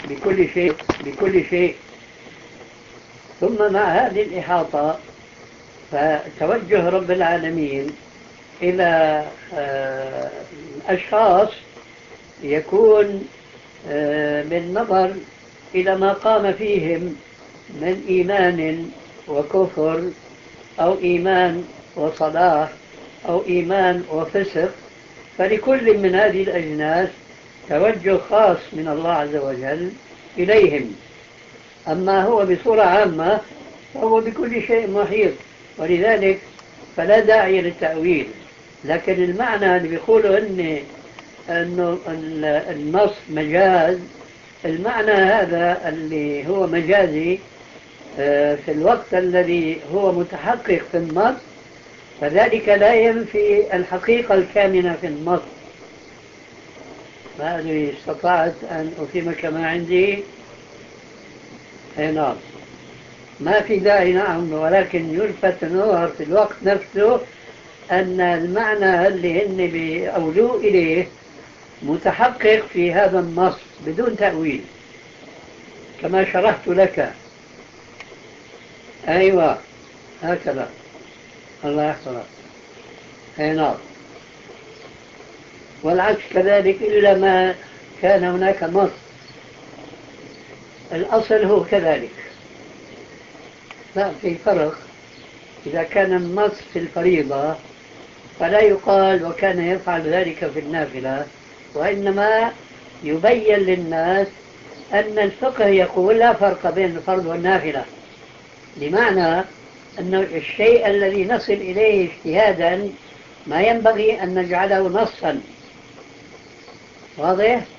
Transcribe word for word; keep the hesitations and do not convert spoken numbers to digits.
بكل شيء بكل شيء. ثم مع هذه الإحاطة فتوجه رب العالمين إلى أشخاص يكون بالنظر إلى ما قام فيهم من إيمان وكفر أو إيمان وصلاح أو إيمان وفسق، فلكل من هذه الأجناس توجه خاص من الله عز وجل إليهم. أما هو بصورة عامة فهو بكل شيء محيط، ولذلك فلا داعي للتأويل. لكن المعنى اللي بيقولوا إن أنه النص مجاز، المعنى هذا اللي هو مجازي في الوقت الذي هو متحقق في النص، فذلك لا ينفي الحقيقة الكامنة في النص. ما أدري استطعت أن أفهمك ما عندي؟ أي نعم، ما في داعي نعم، ولكن يلفت النظر في الوقت نفسه أن المعنى اللي هن بأولوه إليه متحقق في هذا النص بدون تأويل كما شرحت لك. أيوة هكذا، الله يحفظك. أي نعم، والعكس كذلك إلا ما كان هناك نص، الأصل هو كذلك. لا، في فرق. إذا كان النص في الفريضة فلا يقال وكان يفعل ذلك في النافلة، وإنما يبين للناس أن الفقه يقول لا فرق بين الفرض والنافلة، بمعنى أن الشيء الذي نصل إليه اجتهادا ما ينبغي أن نجعله نصا. واضح؟